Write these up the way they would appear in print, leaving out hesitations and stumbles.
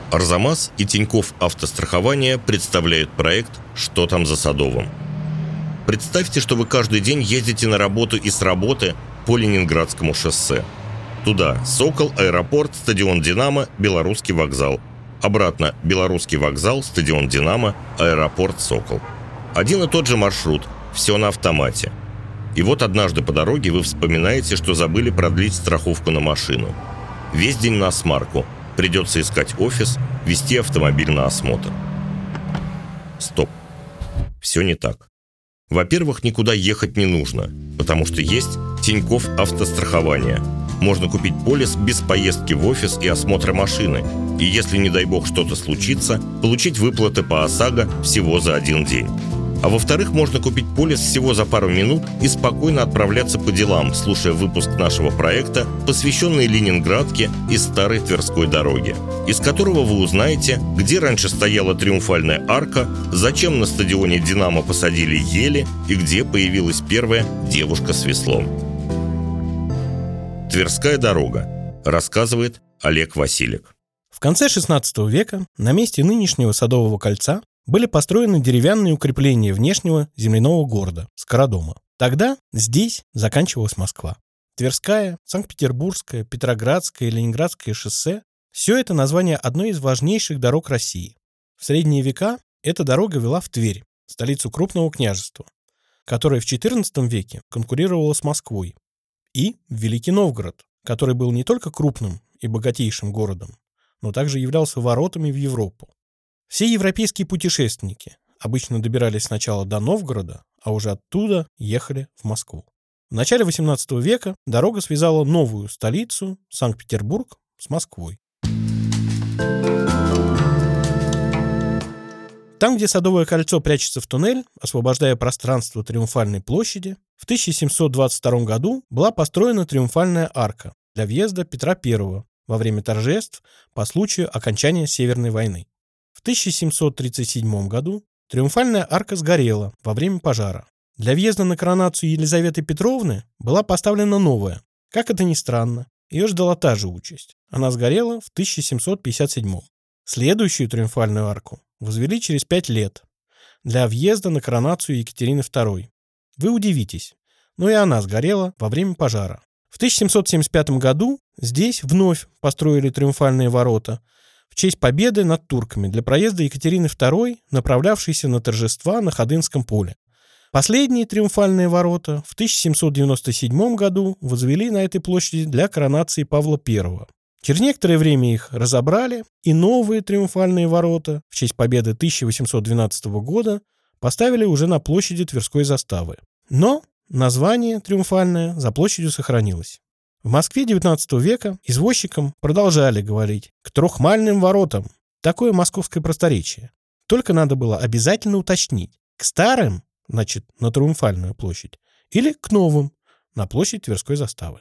Арзамас и Тинькофф Автострахование представляют проект «Что там за Садовым?». Представьте, что вы каждый день ездите на работу и с работы по Ленинградскому шоссе. Туда Сокол, аэропорт, стадион «Динамо», Белорусский вокзал. Обратно Белорусский вокзал, стадион «Динамо», аэропорт Сокол. Один и тот же маршрут, все на автомате. И вот однажды по дороге вы вспоминаете, что забыли продлить страховку на машину. Весь день на смарку. Придется искать офис, вести автомобиль на осмотр. Стоп. Все не так. Во-первых, никуда ехать не нужно, потому что есть Тинькофф Автострахование. Можно купить полис без поездки в офис и осмотра машины. И если, не дай бог, что-то случится, получить выплаты по ОСАГО всего за один день. А во-вторых, можно купить полис всего за пару минут и спокойно отправляться по делам, слушая выпуск нашего проекта, посвященный Ленинградке и Старой Тверской дороге, из которого вы узнаете, где раньше стояла Триумфальная арка, зачем на стадионе «Динамо» посадили ели и где появилась первая девушка с веслом. Тверская дорога, рассказывает Олег Василик. В конце XVI века на месте нынешнего Садового кольца были построены деревянные укрепления внешнего земляного города – Скородома. Тогда здесь заканчивалась Москва. Тверская, Санкт-Петербургская, Петроградское и Ленинградское шоссе – все это название одной из важнейших дорог России. В средние века эта дорога вела в Тверь, столицу крупного княжества, которое в XIV веке конкурировало с Москвой, и в Великий Новгород, который был не только крупным и богатейшим городом, но также являлся воротами в Европу. Все европейские путешественники обычно добирались сначала до Новгорода, а уже оттуда ехали в Москву. В начале XVIII века дорога связала новую столицу, Санкт-Петербург, с Москвой. Там, где Садовое кольцо прячется в туннель, освобождая пространство Триумфальной площади, в 1722 году была построена Триумфальная арка для въезда Петра I во время торжеств по случаю окончания Северной войны. В 1737 году Триумфальная арка сгорела во время пожара. Для въезда на коронацию Елизаветы Петровны была поставлена новая. Как это ни странно, ее ждала та же участь. Она сгорела в 1757. Следующую Триумфальную арку возвели через 5 лет для въезда на коронацию Екатерины II. Вы удивитесь, но и она сгорела во время пожара. В 1775 году здесь вновь построили Триумфальные ворота в честь победы над турками для проезда Екатерины II, направлявшейся на торжества на Ходынском поле. Последние Триумфальные ворота в 1797 году возвели на этой площади для коронации Павла I. Через некоторое время их разобрали, и новые Триумфальные ворота в честь победы 1812 года поставили уже на площади Тверской заставы. Но название «Триумфальное» за площадью сохранилось. В Москве XIX века извозчикам продолжали говорить «к Трухмальным воротам». Такое московское просторечие. Только надо было обязательно уточнить: к старым, значит, на Триумфальную площадь, или к новым, на площадь Тверской заставы.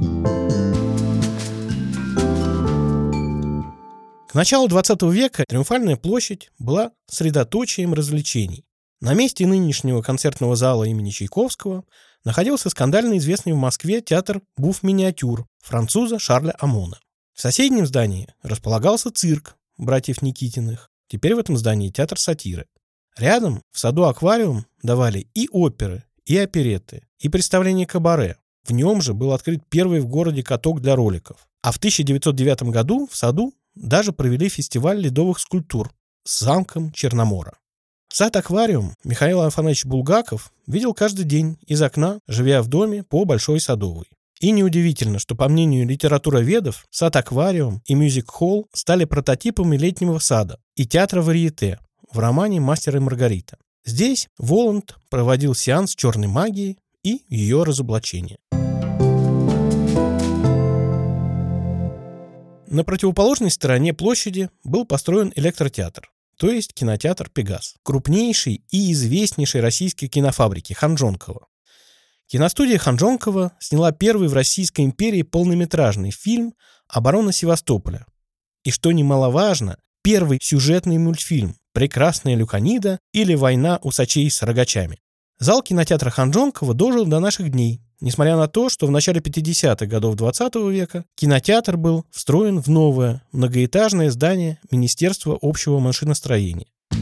К началу XX века Триумфальная площадь была средоточием развлечений. На месте нынешнего концертного зала имени Чайковского находился скандально известный в Москве театр «Буф-миниатюр» француза Шарля Амона. В соседнем здании располагался цирк братьев Никитиных. Теперь в этом здании театр сатиры. Рядом, в саду-аквариум, давали и оперы, и оперетты, и представления кабаре. В нем же был открыт первый в городе каток для роликов. А в 1909 году в саду даже провели фестиваль ледовых скульптур с замком Черномора. Сад-аквариум Михаил Афанасьевич Булгаков видел каждый день из окна, живя в доме по Большой Садовой. И неудивительно, что, по мнению литературоведов, сад-аквариум и мюзик-холл стали прототипами летнего сада и театра варьете в романе «Мастер и Маргарита». Здесь Воланд проводил сеанс черной магии и ее разоблачения. На противоположной стороне площади был построен электротеатр, то есть кинотеатр «Пегас», крупнейшей и известнейшей российской кинофабрики Ханжонкова. Киностудия Ханжонкова сняла первый в Российской империи полнометражный фильм «Оборона Севастополя». И, что немаловажно, первый сюжетный мультфильм «Прекрасная Люканида» или «Война усачей с рогачами». Зал кинотеатра Ханжонкова дожил до наших дней несмотря на то, что в начале 50-х годов 20 века кинотеатр был встроен в новое многоэтажное здание Министерства общего машиностроения.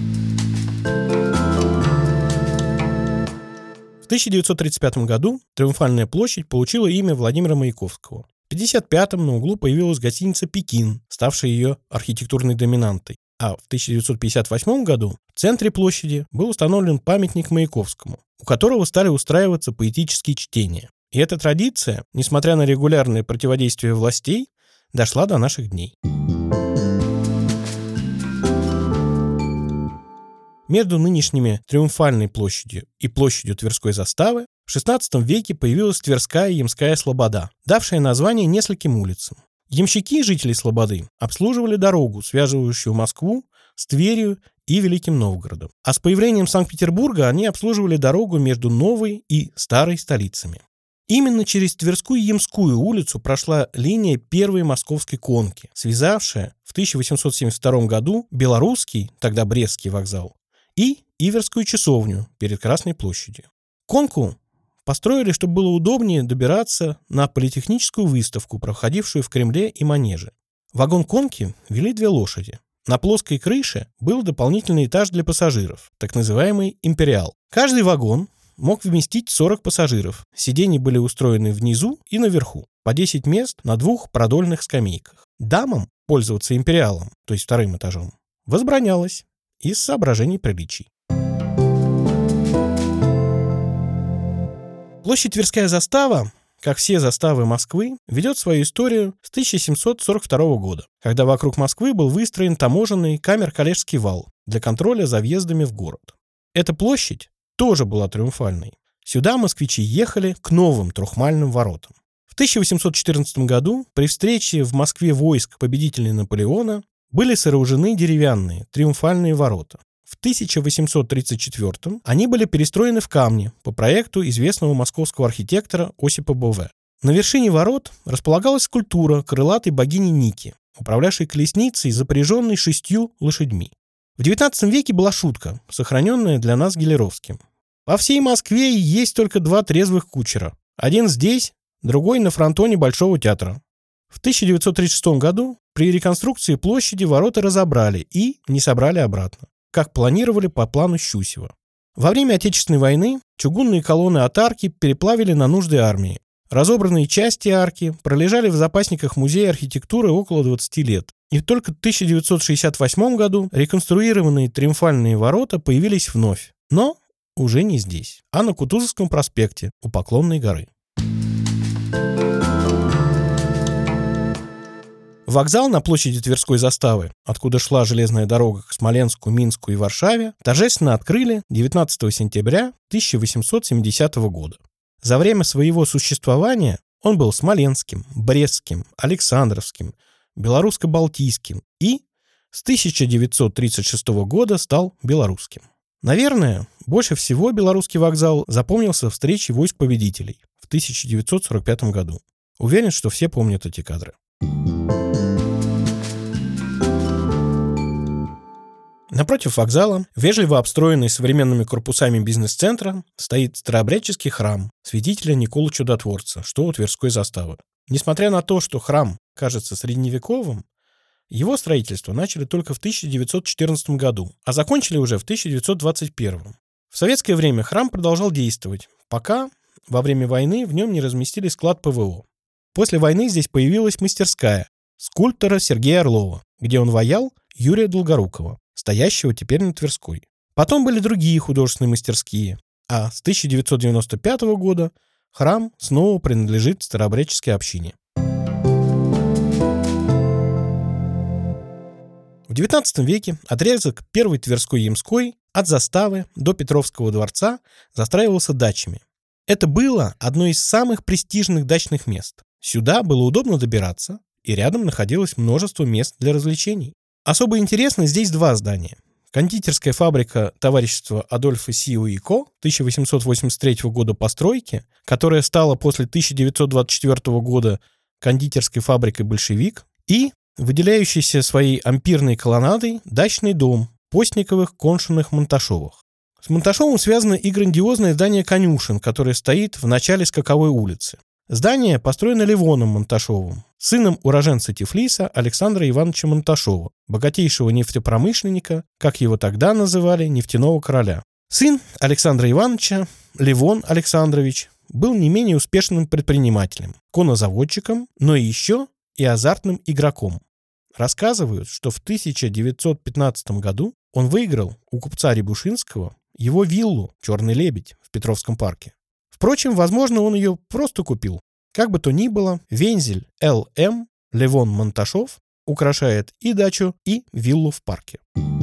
В 1935 году Триумфальная площадь получила имя Владимира Маяковского. В 1955 на углу появилась гостиница «Пекин», ставшая ее архитектурной доминантой. А в 1958 году в центре площади был установлен памятник Маяковскому, у которого стали устраиваться поэтические чтения. И эта традиция, несмотря на регулярное противодействие властей, дошла до наших дней. Между нынешними Триумфальной площадью и площадью Тверской заставы в XVI веке появилась Тверская Ямская слобода, давшая название нескольким улицам. Ямщики, жители слободы, обслуживали дорогу, связывающую Москву с Тверью и Великим Новгородом. А с появлением Санкт-Петербурга они обслуживали дорогу между новой и старой столицами. Именно через Тверскую Ямскую улицу прошла линия первой московской конки, связавшая в 1872 году Белорусский, тогда Брестский вокзал, и Иверскую часовню перед Красной площадью. Конку построили, чтобы было удобнее добираться на политехническую выставку, проходившую в Кремле и Манеже. Вагон конки вели 2 лошади. На плоской крыше был дополнительный этаж для пассажиров, так называемый «Империал». Каждый вагон мог вместить 40 пассажиров. Сиденья были устроены внизу и наверху, по 10 мест на 2 продольных скамейках. Дамам пользоваться «Империалом», то есть 2-м этажом, возбранялось из соображений приличий. Площадь Тверская застава, как все заставы Москвы, ведет свою историю с 1742 года, когда вокруг Москвы был выстроен таможенный камер-коллежский вал для контроля за въездами в город. Эта площадь тоже была триумфальной. Сюда москвичи ехали к новым трехмальным воротам. В 1814 году при встрече в Москве войск победителей Наполеона были сооружены деревянные триумфальные ворота. В 1834 они были перестроены в камне по проекту известного московского архитектора Осипа Бове. На вершине ворот располагалась скульптура крылатой богини Ники, управлявшей колесницей, запряженной 6 лошадьми. В XIX веке была шутка, сохраненная для нас Гелеровским. По всей Москве есть только 2 трезвых кучера. Один здесь, другой на фронтоне Большого театра. В 1936 году при реконструкции площади ворота разобрали и не собрали обратно, как планировали по плану Щусева. Во время Отечественной войны чугунные колонны от арки переплавили на нужды армии. Разобранные части арки пролежали в запасниках Музея архитектуры около 20 лет. И только в 1968 году реконструированные триумфальные ворота появились вновь. Но уже не здесь, а на Кутузовском проспекте у Поклонной горы. Вокзал на площади Тверской заставы, откуда шла железная дорога к Смоленску, Минску и Варшаве, торжественно открыли 19 сентября 1870 года. За время своего существования он был Смоленским, Брестским, Александровским, Белорусско-Балтийским и с 1936 года стал Белорусским. Наверное, больше всего Белорусский вокзал запомнился встречей войск победителей в 1945 году. Уверен, что все помнят эти кадры. Напротив вокзала, вежливо обстроенный современными корпусами бизнес-центра, стоит старообрядческий храм святителя Николы Чудотворца, что у Тверской заставы. Несмотря на то, что храм кажется средневековым, его строительство начали только в 1914 году, а закончили уже в 1921. В советское время храм продолжал действовать, пока во время войны в нем не разместили склад ПВО. После войны здесь появилась мастерская скульптора Сергея Орлова, где он ваял Юрия Долгорукова, стоящего теперь на Тверской. Потом были другие художественные мастерские, а с 1995 года храм снова принадлежит старообрядческой общине. В XIX веке отрезок первой Тверской Ямской от заставы до Петровского дворца застраивался дачами. Это было одно из самых престижных дачных мест. Сюда было удобно добираться, и рядом находилось множество мест для развлечений. Особо интересно здесь 2 здания. Кондитерская фабрика товарищества Адольфа Сиу и Ко 1883 года постройки, которая стала после 1924 года кондитерской фабрикой «Большевик», и выделяющийся своей ампирной колоннадой дачный дом Постниковых-Коншиных-Монташовых. С Монташовым связано и грандиозное здание конюшен, которое стоит в начале Скаковой улицы. Здание построено Левоном Монташовым, сыном уроженца Тифлиса Александра Ивановича Монташова, богатейшего нефтепромышленника, как его тогда называли, нефтяного короля. Сын Александра Ивановича, Левон Александрович, был не менее успешным предпринимателем, коннозаводчиком, но еще и азартным игроком. Рассказывают, что в 1915 году он выиграл у купца Рябушинского его виллу «Черный лебедь» в Петровском парке. Впрочем, возможно, он ее просто купил. Как бы то ни было, вензель Л.М. Левон Монташов украшает и дачу, и виллу в парке.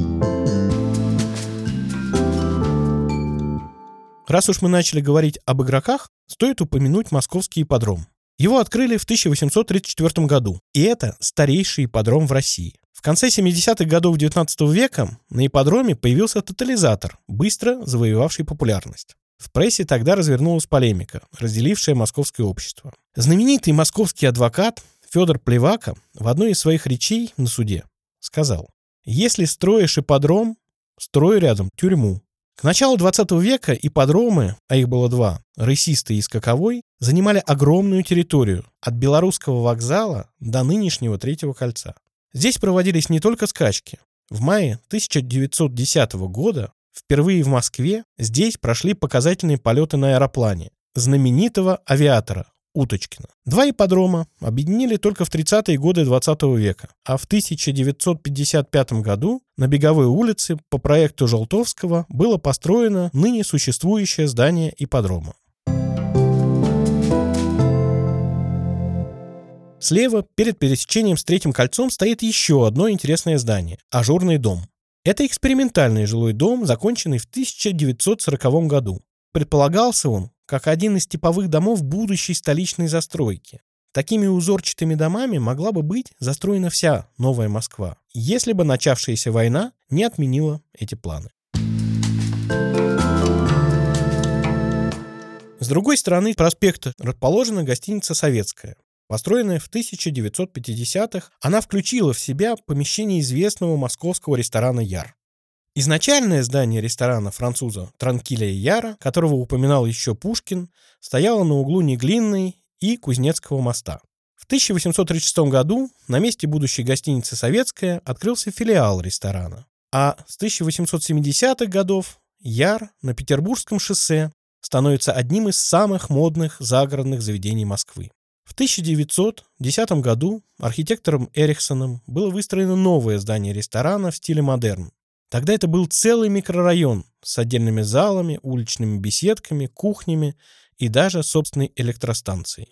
Раз уж мы начали говорить об игроках, стоит упомянуть московский ипподром. Его открыли в 1834 году, и это старейший ипподром в России. В конце 70-х годов XIX века на ипподроме появился тотализатор, быстро завоевавший популярность. В прессе тогда развернулась полемика, разделившая московское общество. Знаменитый московский адвокат Федор Плевака в одной из своих речей на суде сказал: «Если строишь ипподром, строй рядом тюрьму». К началу 20 века ипподромы, а их было два, Рысистый и Скаковой, занимали огромную территорию от Белорусского вокзала до нынешнего Третьего кольца. Здесь проводились не только скачки. В мае 1910 года впервые в Москве здесь прошли показательные полеты на аэроплане знаменитого авиатора Уточкина. Два ипподрома объединили только в 30-е годы 20 века, а в 1955 году на Беговой улице по проекту Желтовского было построено ныне существующее здание ипподрома. Слева, перед пересечением с Третьим кольцом, стоит еще одно интересное здание – Ажурный дом. Это экспериментальный жилой дом, законченный в 1940 году. Предполагался он как один из типовых домов будущей столичной застройки. Такими узорчатыми домами могла бы быть застроена вся Новая Москва, если бы начавшаяся война не отменила эти планы. С другой стороны проспекта расположена гостиница «Советская». Построенная в 1950-х, она включила в себя помещение известного московского ресторана «Яр». Изначальное здание ресторана француза Транкиля и Яра, которого упоминал еще Пушкин, стояло на углу Неглинной и Кузнецкого моста. В 1836 году на месте будущей гостиницы «Советская» открылся филиал ресторана, а с 1870-х годов Яр на Петербургском шоссе становится одним из самых модных загородных заведений Москвы. В 1910 году архитектором Эрихсоном было выстроено новое здание ресторана в стиле модерн. Тогда это был целый микрорайон с отдельными залами, уличными беседками, кухнями и даже собственной электростанцией.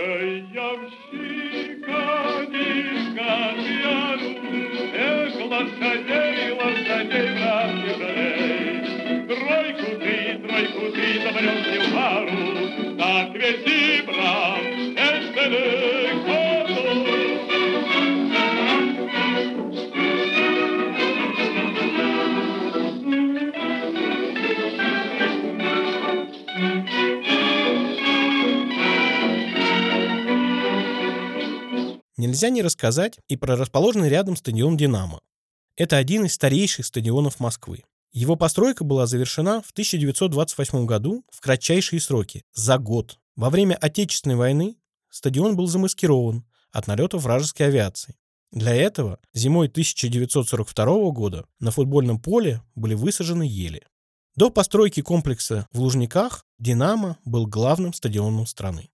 Нельзя не рассказать и про расположенный рядом стадион «Динамо». Это один из старейших стадионов Москвы. Его постройка была завершена в 1928 году в кратчайшие сроки, за год. Во время Отечественной войны стадион был замаскирован от налетов вражеской авиации. Для этого зимой 1942 года на футбольном поле были высажены ели. До постройки комплекса в Лужниках «Динамо» был главным стадионом страны.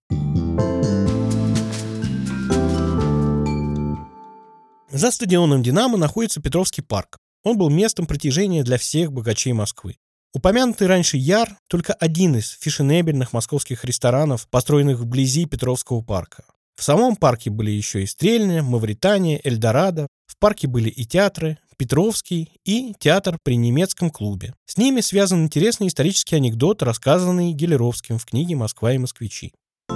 За стадионом «Динамо» находится Петровский парк. Он был местом притяжения для всех богачей Москвы. Упомянутый раньше Яр – только один из фешенебельных московских ресторанов, построенных вблизи Петровского парка. В самом парке были еще и Стрельня, Мавритания, Эльдорадо. В парке были и театры, Петровский и театр при немецком клубе. С ними связан интересный исторический анекдот, рассказанный Гелеровским в книге «Москва и москвичи».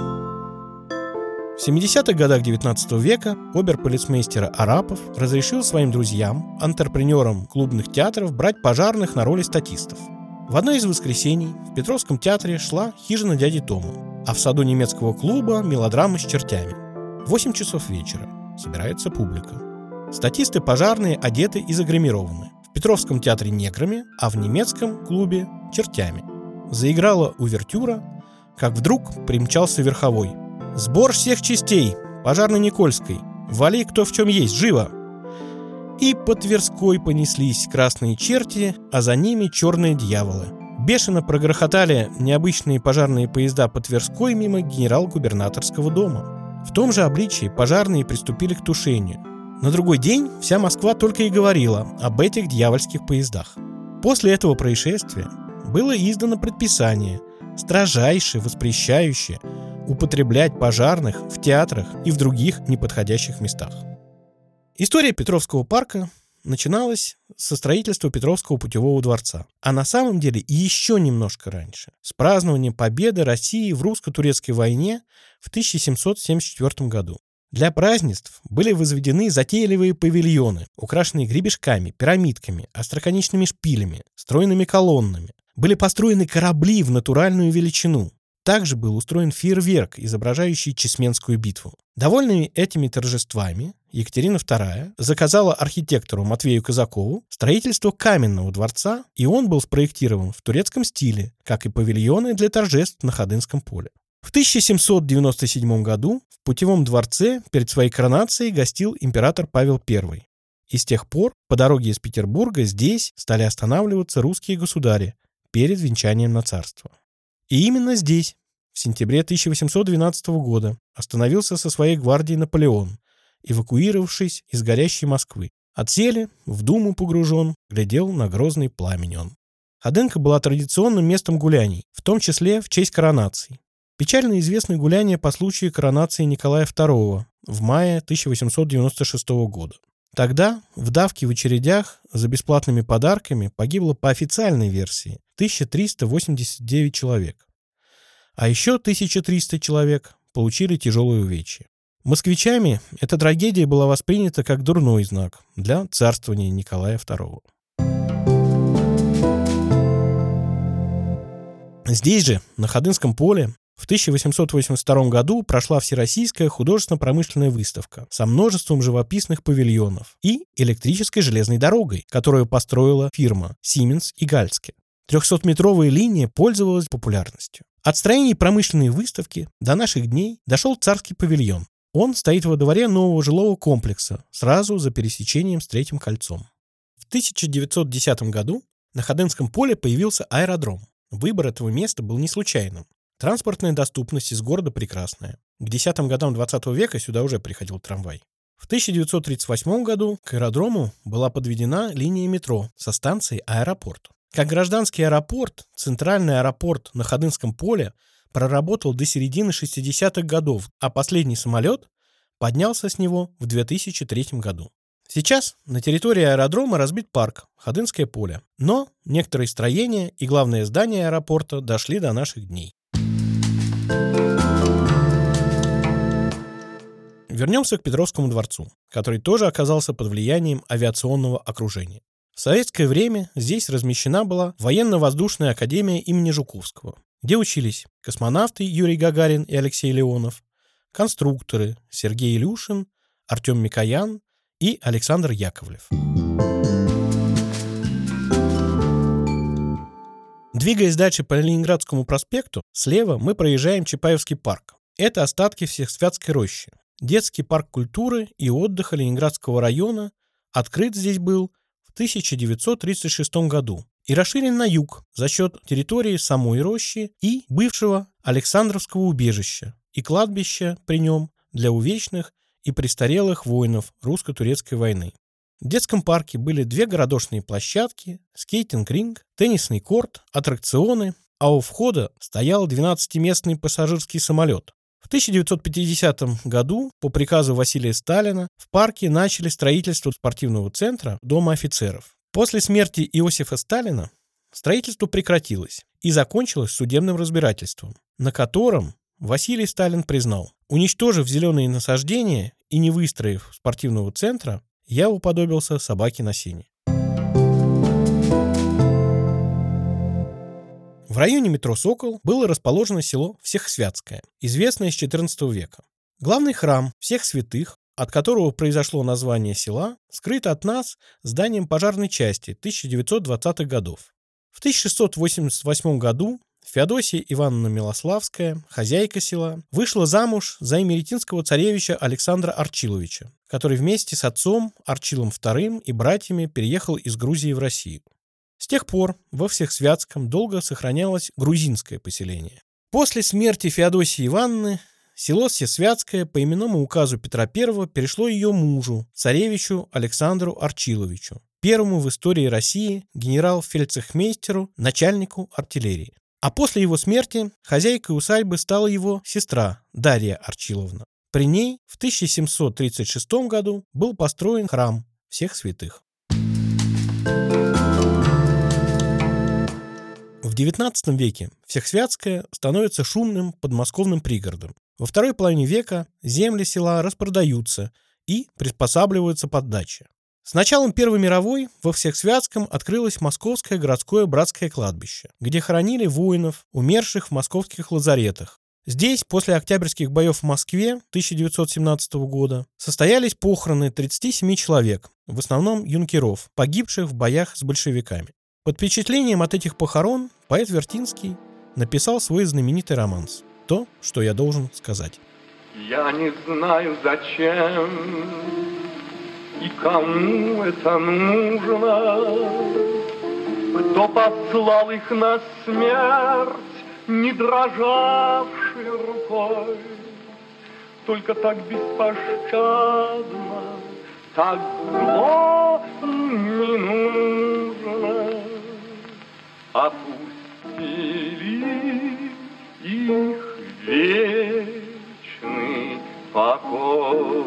В 70-х годах XIX века оберполицмейстер Арапов разрешил своим друзьям, антрепренерам клубных театров, брать пожарных на роли статистов. В одно из воскресений в Петровском театре шла «Хижина дяди Тома», а в саду немецкого клуба мелодрама с чертями. 8 часов вечера. Собирается публика. Статисты пожарные одеты и загримированы. В Петровском театре неграми, а в немецком клубе чертями. Заиграла увертюра, как вдруг примчался верховой. «Сбор всех частей! Пожарной Никольской! Вали, кто в чем есть! Живо!» И по Тверской понеслись красные черти, а за ними черные дьяволы. Бешено прогрохотали необычные пожарные поезда по Тверской мимо генерал-губернаторского дома. В том же обличии пожарные приступили к тушению. На другой день вся Москва только и говорила об этих дьявольских поездах. После этого происшествия было издано предписание, строжайше воспрещающее употреблять пожарных в театрах и в других неподходящих местах. История Петровского парка начиналась со строительства Петровского путевого дворца, а на самом деле еще немножко раньше, с празднования победы России в русско-турецкой войне в 1774 году. Для празднеств были возведены затейливые павильоны, украшенные гребешками, пирамидками, остроконечными шпилями, стройными колоннами. Были построены корабли в натуральную величину. Также был устроен фейерверк, изображающий Чесменскую битву. Довольная этими торжествами, Екатерина II заказала архитектору Матвею Казакову строительство каменного дворца, и он был спроектирован в турецком стиле, как и павильоны для торжеств на Ходынском поле. В 1797 году в Путевом дворце перед своей коронацией гостил император Павел I. И с тех пор по дороге из Петербурга здесь стали останавливаться русские государи перед венчанием на царство. И именно здесь, в сентябре 1812 года, остановился со своей гвардией Наполеон, эвакуировавшись из горящей Москвы. Отселе, в думу погружен, глядел на грозный пламень он. Ходынка была традиционным местом гуляний, в том числе в честь коронаций. Печально известны гуляния по случаю коронации Николая II в мае 1896 года. Тогда в давке в очередях за бесплатными подарками погибло по официальной версии 1389 человек. А еще 1300 человек получили тяжелые увечья. Москвичами эта трагедия была воспринята как дурной знак для царствования Николая II. Здесь же, на Ходынском поле, в 1882 году прошла Всероссийская художественно-промышленная выставка со множеством живописных павильонов и электрической железной дорогой, которую построила фирма Siemens и Гальцке. 300-метровая линия пользовалась популярностью. От строения промышленной выставки до наших дней дошел Царский павильон. Он стоит во дворе нового жилого комплекса, сразу за пересечением с Третьим кольцом. В 1910 году на Ходынском поле появился аэродром. Выбор этого места был не случайным. Транспортная доступность из города прекрасная. К 10-м годам 20 века сюда уже приходил трамвай. В 1938 году к аэродрому была подведена линия метро со станцией «Аэропорт». Как гражданский аэропорт, центральный аэропорт на Ходынском поле проработал до середины 60-х годов, а последний самолет поднялся с него в 2003 году. Сейчас на территории аэродрома разбит парк Ходынское поле, но некоторые строения и главное здание аэропорта дошли до наших дней. Вернемся к Петровскому дворцу, который тоже оказался под влиянием авиационного окружения. В советское время здесь размещена была военно-воздушная академия имени Жуковского, где учились космонавты Юрий Гагарин и Алексей Леонов, конструкторы Сергей Илюшин, Артем Микоян и Александр Яковлев. Двигаясь дальше по Ленинградскому проспекту, слева мы проезжаем Чапаевский парк. Это остатки Всесвятской рощи. Детский парк культуры и отдыха Ленинградского района открыт здесь был в 1936 году и расширен на юг за счет территории самой рощи и бывшего Александровского убежища и кладбища при нем для увечных и престарелых воинов русско-турецкой войны. В детском парке были 2 городошные площадки, скейтинг-ринг, теннисный корт, аттракционы, а у входа стоял 12-местный пассажирский самолет. В 1950 году по приказу Василия Сталина в парке начали строительство спортивного центра Дома офицеров. После смерти Иосифа Сталина строительство прекратилось и закончилось судебным разбирательством, на котором Василий Сталин признал: уничтожив зеленые насаждения и не выстроив спортивного центра, я уподобился собаке на сене. В районе метро «Сокол» было расположено село Всехсвятское, известное с XIV века. Главный храм Всех Святых, от которого произошло название села, скрыт от нас зданием пожарной части 1920-х годов. В 1688 году Феодосия Ивановна Милославская, хозяйка села, вышла замуж за имеретинского царевича Александра Арчиловича, который вместе с отцом Арчилом II и братьями переехал из Грузии в Россию. С тех пор во Всехсвятском долго сохранялось грузинское поселение. После смерти Феодосии Ивановны село Всесвятское по именному указу Петра I перешло ее мужу, царевичу Александру Арчиловичу, первому в истории России генерал-фельдцехмейстеру, начальнику артиллерии. А после его смерти хозяйкой усадьбы стала его сестра Дарья Арчиловна. При ней в 1736 году был построен храм всех святых. В XIX веке Всехсвятское становится шумным подмосковным пригородом. Во второй половине века земли села распродаются и приспосабливаются под дачи. С началом Первой мировой во Всехсвятском открылось Московское городское братское кладбище, где хоронили воинов, умерших в московских лазаретах. Здесь после Октябрьских боев в Москве 1917 года состоялись похороны 37 человек, в основном юнкеров, погибших в боях с большевиками. Под впечатлением от этих похорон поэт Вертинский написал свой знаменитый романс «То, что я должен сказать». Я не знаю, зачем и кому это нужно, кто послал их на смерть, не дрожавшей рукой, только так беспощадно, так зло не нужно. Опустили их вечный покой.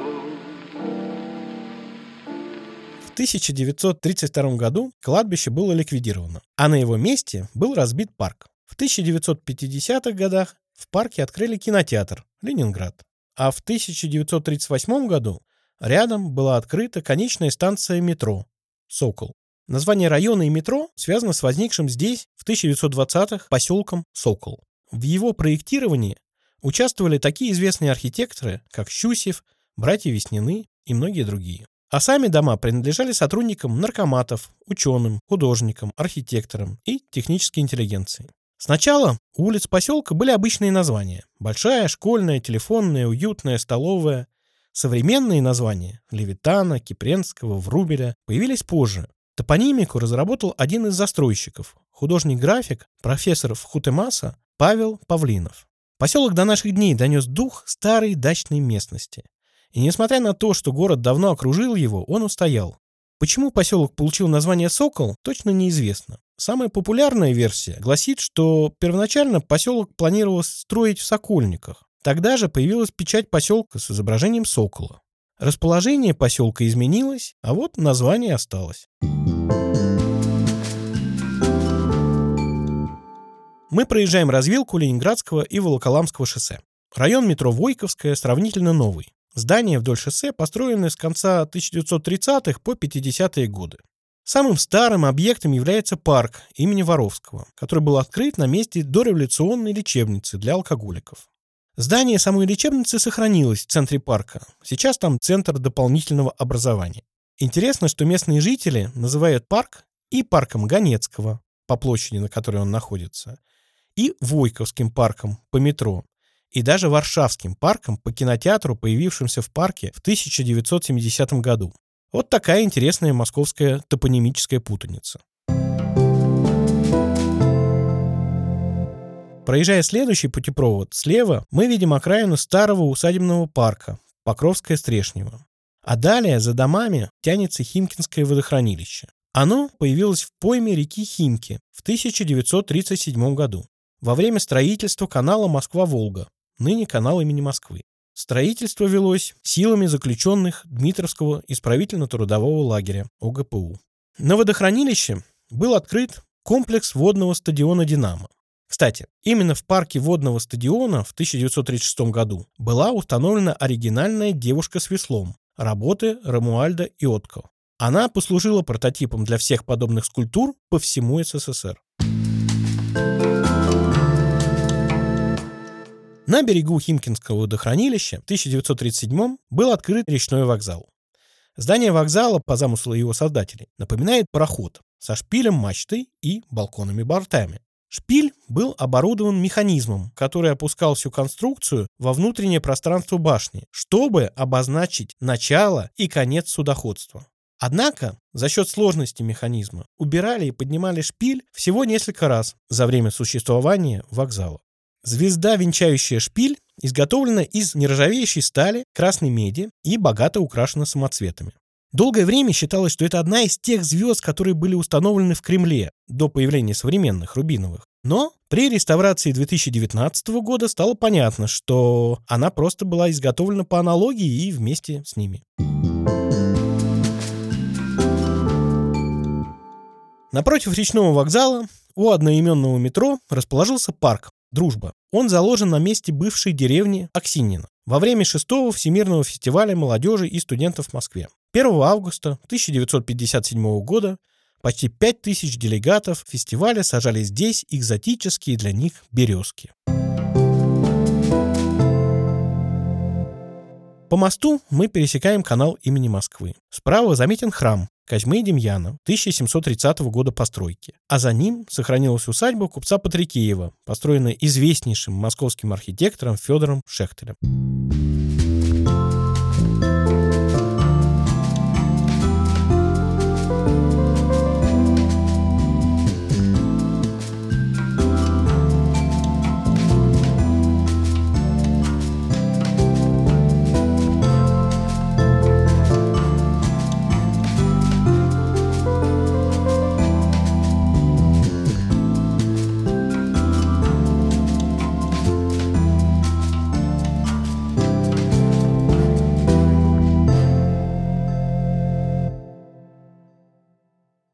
В 1932 году кладбище было ликвидировано, а на его месте был разбит парк. В 1950-х годах в парке открыли кинотеатр «Ленинград», а в 1938 году рядом была открыта конечная станция метро «Сокол». Название района и метро связано с возникшим здесь в 1920-х поселком Сокол. В его проектировании участвовали такие известные архитекторы, как Щусев, братья Веснины и многие другие. А сами дома принадлежали сотрудникам наркоматов, ученым, художникам, архитекторам и технической интеллигенции. Сначала у улиц поселка были обычные названия: Большая, Школьная, Телефонная, Уютная, Столовая. Современные названия Левитана, Кипренского, Врубеля появились позже. Топонимику разработал один из застройщиков, художник-график, профессор ВХУТЭМАСа Павел Павлинов. Поселок до наших дней донес дух старой дачной местности. И несмотря на то, что город давно окружил его, он устоял. Почему поселок получил название Сокол, точно неизвестно. Самая популярная версия гласит, что первоначально поселок планировалось строить в Сокольниках. Тогда же появилась печать поселка с изображением сокола. Расположение поселка изменилось, а вот название осталось. Мы проезжаем развилку Ленинградского и Волоколамского шоссе. Район метро Войковское сравнительно новый. Здания вдоль шоссе построены с конца 1930-х по 50-е годы. Самым старым объектом является парк имени Воровского, который был открыт на месте дореволюционной лечебницы для алкоголиков. Здание самой лечебницы сохранилось в центре парка. Сейчас там центр дополнительного образования. Интересно, что местные жители называют парк и парком Ганецкого, по площади, на которой он находится, и Войковским парком по метро, и даже Варшавским парком по кинотеатру, появившимся в парке в 1970 году. Вот такая интересная московская топонимическая путаница. Проезжая следующий путепровод, слева мы видим окраину старого усадебного парка Покровское-Стрешнево. А далее за домами тянется Химкинское водохранилище. Оно появилось в пойме реки Химки в 1937 году во время строительства канала Москва-Волга, ныне канал имени Москвы. Строительство велось силами заключенных Дмитровского исправительно-трудового лагеря ОГПУ. На водохранилище был открыт комплекс водного стадиона «Динамо». Кстати, именно в парке водного стадиона в 1936 году была установлена оригинальная девушка с веслом работы Ромуальда Иотко. Она послужила прототипом для всех подобных скульптур по всему СССР. На берегу Химкинского водохранилища в 1937 был открыт речной вокзал. Здание вокзала, по замыслу его создателей, напоминает пароход со шпилем, мачтой и балконами-бортами. Шпиль был оборудован механизмом, который опускал всю конструкцию во внутреннее пространство башни, чтобы обозначить начало и конец судоходства. Однако, за счет сложности механизма, убирали и поднимали шпиль всего несколько раз за время существования вокзала. Звезда, венчающая шпиль, изготовлена из нержавеющей стали, красной меди и богато украшена самоцветами. Долгое время считалось, что это одна из тех звезд, которые были установлены в Кремле до появления современных рубиновых. Но при реставрации 2019 года стало понятно, что она просто была изготовлена по аналогии и вместе с ними. Напротив речного вокзала у одноименного метро расположился парк «Дружба». Он заложен на месте бывшей деревни Аксиньино во время 6-го Всемирного фестиваля молодежи и студентов в Москве. 1 августа 1957 года почти 5000 делегатов фестиваля сажали здесь экзотические для них березки. По мосту мы пересекаем канал имени Москвы. Справа заметен храм Козьмы и Демьяна 1730 года постройки, а за ним сохранилась усадьба купца Патрикеева, построенная известнейшим московским архитектором Федором Шехтелем.